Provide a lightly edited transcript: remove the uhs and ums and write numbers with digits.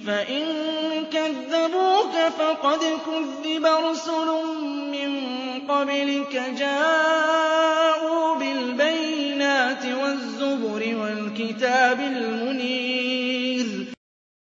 فَإِن كَذَّبُوكَ فَقَدْ كُذِّبَ رُسُلٌ مِّن قَبْلِكَ جَاءُوا بِالْبَيِّنَاتِ وَالزُّبُرِ وَالْكِتَابِ الْمُنِيرِ